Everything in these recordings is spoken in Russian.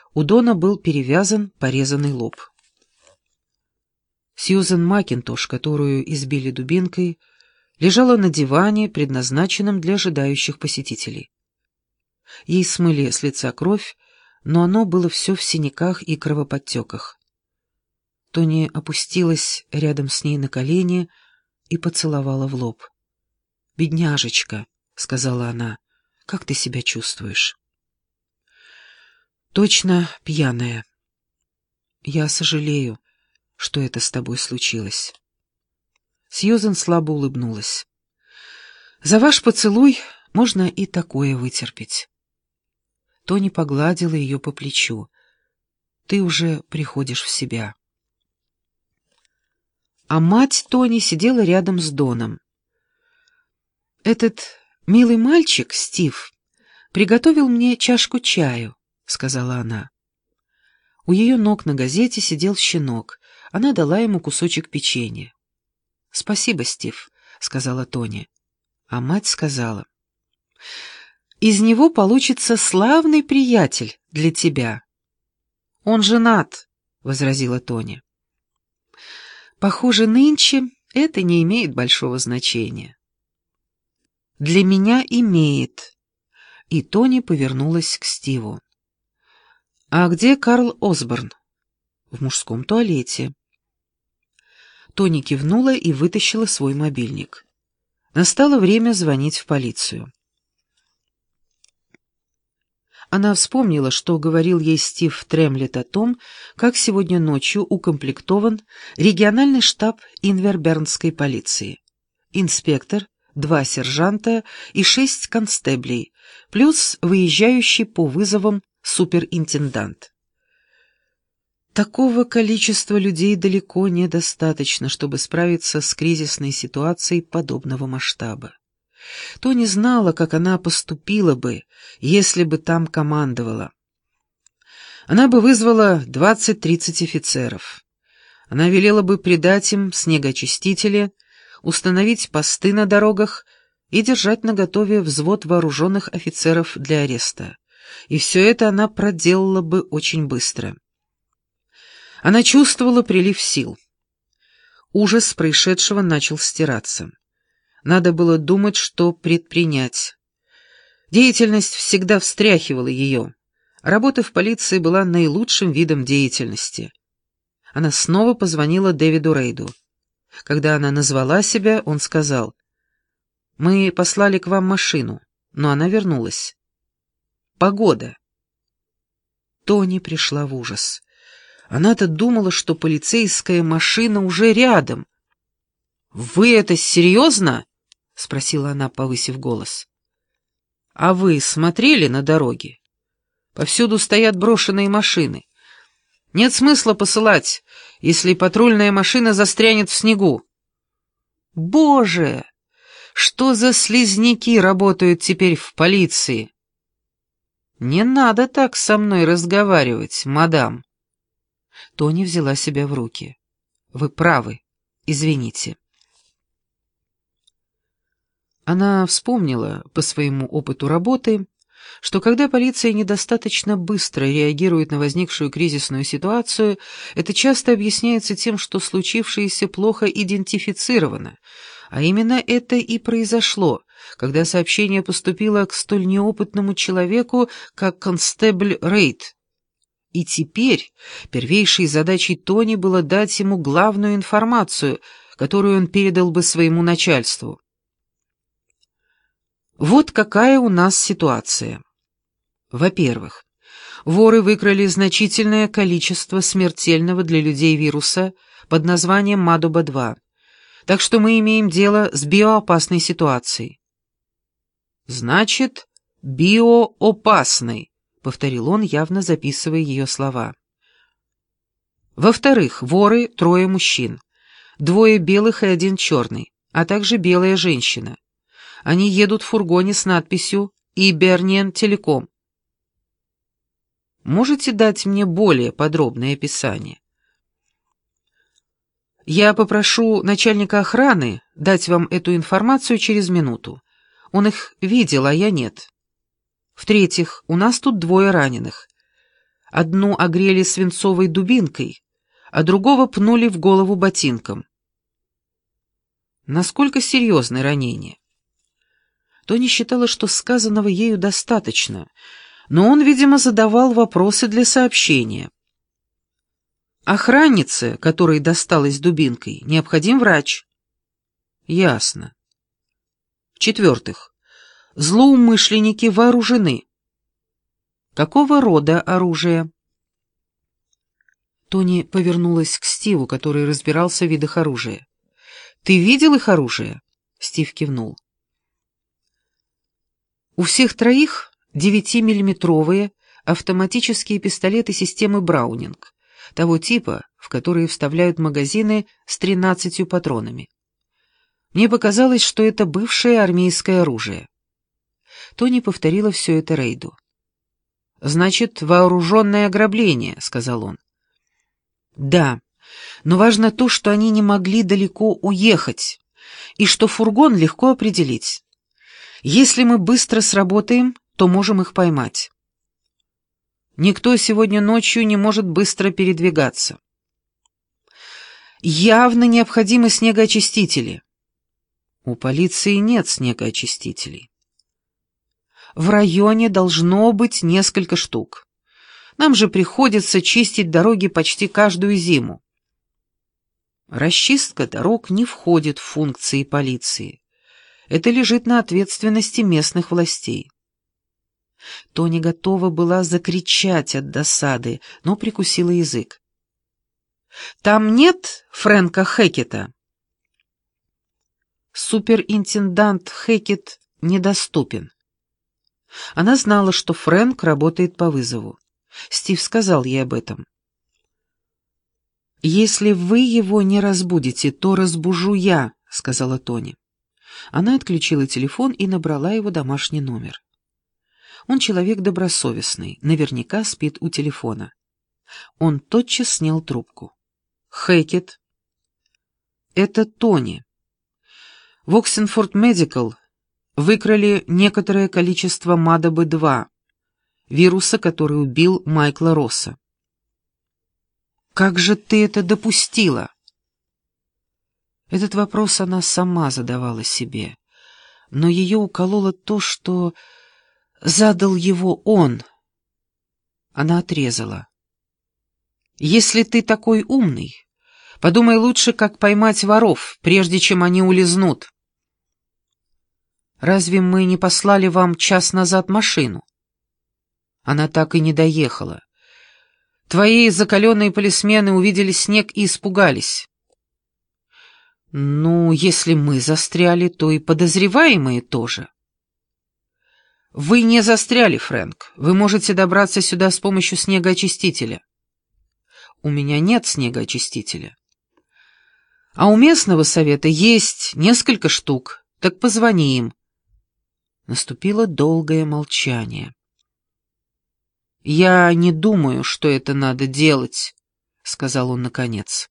У Дона был перевязан порезанный лоб. Сьюзен Макинтош, которую избили дубинкой, лежала на диване, предназначенном для ожидающих посетителей. Ей смыли с лица кровь, но оно было все в синяках и кровоподтеках. Тони опустилась рядом с ней на колени и поцеловала в лоб. «Бедняжечка», — сказала она, — «как ты себя чувствуешь?» «Точно пьяная. Я сожалею, что это с тобой случилось». Сьюзен слабо улыбнулась. «За ваш поцелуй можно и такое вытерпеть». Тони погладила ее по плечу. «Ты уже приходишь в себя». А мать Тони сидела рядом с Доном. «Этот милый мальчик, Стив, приготовил мне чашку чаю», — сказала она. У ее ног на газете сидел щенок. Она дала ему кусочек печенья. «Спасибо, Стив», — сказала Тони. А мать сказала: «Из него получится славный приятель для тебя». «Он женат», — возразила Тони. «Похоже, нынче это не имеет большого значения». «Для меня имеет». И Тони повернулась к Стиву. «А где Карл Осборн?» «В мужском туалете». Тони кивнула и вытащила свой мобильник. Настало время звонить в полицию. Она вспомнила, что говорил ей Стив Тремлет о том, как сегодня ночью укомплектован региональный штаб Инвербернской полиции. Инспектор, 2 сержанта и 6 констеблей, плюс выезжающий по вызовам суперинтендант. Такого количества людей далеко недостаточно, чтобы справиться с кризисной ситуацией подобного масштаба. Тони знала, как она поступила бы, если бы там командовала. Она бы вызвала 20-30 офицеров. Она велела бы придать им снегоочистители, установить посты на дорогах и держать наготове взвод вооруженных офицеров для ареста. И все это она проделала бы очень быстро. Она чувствовала прилив сил. Ужас происшедшего начал стираться. Надо было думать, что предпринять. Деятельность всегда встряхивала ее. Работа в полиции была наилучшим видом деятельности. Она снова позвонила Дэвиду Рейду. Когда она назвала себя, он сказал: «Мы послали к вам машину, но она вернулась. Погода». Тони пришла в ужас. Она-то думала, что полицейская машина уже рядом. «Вы это серьезно?» — спросила она, повысив голос. «А вы смотрели на дороги? Повсюду стоят брошенные машины. Нет смысла посылать, если патрульная машина застрянет в снегу». «Боже! Что за слизняки работают теперь в полиции?» «Не надо так со мной разговаривать, мадам». Тони взяла себя в руки. «Вы правы. Извините». Она вспомнила по своему опыту работы, что когда полиция недостаточно быстро реагирует на возникшую кризисную ситуацию, это часто объясняется тем, что случившееся плохо идентифицировано, а именно это и произошло, когда сообщение поступило к столь неопытному человеку, как констебль Рейд. И теперь первейшей задачей Тони было дать ему главную информацию, которую он передал бы своему начальству. Вот какая у нас ситуация. Во-первых, воры выкрали значительное количество смертельного для людей вируса под названием Мадоба-2, так что мы имеем дело с биоопасной ситуацией. «Значит, биоопасной», — повторил он, явно записывая ее слова. Во-вторых, воры — 3 мужчин, 2 белых и 1 черный, а также белая женщина. Они едут в фургоне с надписью «Иберниен Телеком». Можете дать мне более подробное описание? Я попрошу начальника охраны дать вам эту информацию через минуту. Он их видел, а я нет. В-третьих, у нас тут 2 раненых. Одну огрели свинцовой дубинкой, а другого пнули в голову ботинком. Насколько серьезное ранение? Тони считала, что сказанного ею достаточно, но он, видимо, задавал вопросы для сообщения. Охраннице, которой досталась дубинкой, необходим врач. Ясно. В-четвертых, злоумышленники вооружены. Какого рода оружие? Тони повернулась к Стиву, который разбирался в видах оружия. «Ты видел их оружие?» Стив кивнул. У всех троих 9-миллиметровые автоматические пистолеты системы Браунинг, того типа, в которые вставляют магазины с 13 патронами. Мне показалось, что это бывшее армейское оружие. Тони повторила все это Рейду. «Значит, вооруженное ограбление», — сказал он. «Да, но важно то, что они не могли далеко уехать, и что фургон легко определить. Если мы быстро сработаем, то можем их поймать. Никто сегодня ночью не может быстро передвигаться. Явно необходимы снегоочистители. У полиции нет снегоочистителей. В районе должно быть несколько штук. Нам же приходится чистить дороги почти каждую зиму. Расчистка дорог не входит в функции полиции. Это лежит на ответственности местных властей. Тони готова была закричать от досады, но прикусила язык. «Там нет Фрэнка Хэкета?» Суперинтендант Хэкет недоступен. Она знала, что Фрэнк работает по вызову. Стив сказал ей об этом. «Если вы его не разбудите, то разбужу я», — сказала Тони. Она отключила телефон и набрала его домашний номер. Он человек добросовестный, наверняка спит у телефона. Он тотчас снял трубку. «Хэкет?» «Это Тони. В Оксенфорд Медикал выкрали некоторое количество МАДОБ-2, вируса, который убил Майкла Росса». «Как же ты это допустила?» Этот вопрос она сама задавала себе, но ее укололо то, что задал его он. Она отрезала. «Если ты такой умный, подумай лучше, как поймать воров, прежде чем они улизнут. Разве мы не послали вам час назад машину? Она так и не доехала. Твои закаленные полисмены увидели снег и испугались. Ну, если мы застряли, то и подозреваемые тоже. Вы не застряли, Фрэнк. Вы можете добраться сюда с помощью снегоочистителя. У меня нет снегоочистителя. А у местного совета есть несколько штук, так позвони им. Наступило долгое молчание. «Я не думаю, что это надо делать», — сказал он наконец.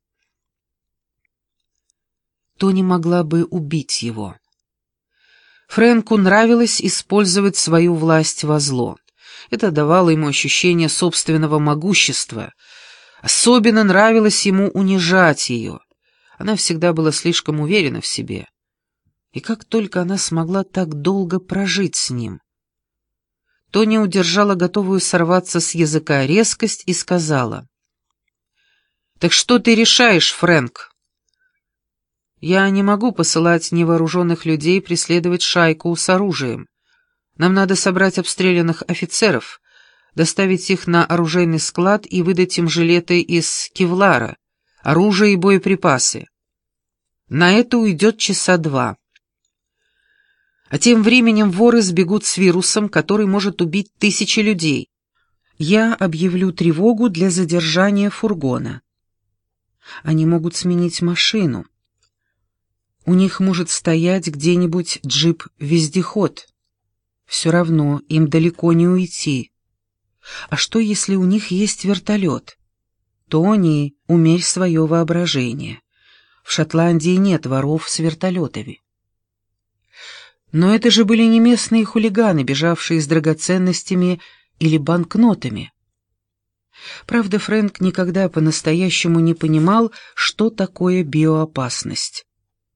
Тони могла бы убить его. Фрэнку нравилось использовать свою власть во зло. Это давало ему ощущение собственного могущества. Особенно нравилось ему унижать ее. Она всегда была слишком уверена в себе. И как только она смогла так долго прожить с ним. Тони удержала готовую сорваться с языка резкость и сказала: «Так что ты решаешь, Фрэнк?» «Я не могу посылать невооруженных людей преследовать шайку с оружием. Нам надо собрать обстрелянных офицеров, доставить их на оружейный склад и выдать им жилеты из кевлара, оружие и боеприпасы. На это уйдет часа 2. А тем временем воры сбегут с вирусом, который может убить тысячи людей. Я объявлю тревогу для задержания фургона. Они могут сменить машину. У них может стоять где-нибудь джип-вездеход. Все равно им далеко не уйти. А что, если у них есть вертолет? Тони, умерь свое воображение. В Шотландии нет воров с вертолетами. Но это же были не местные хулиганы, бежавшие с драгоценностями или банкнотами. Правда, Фрэнк никогда по-настоящему не понимал, что такое биоопасность.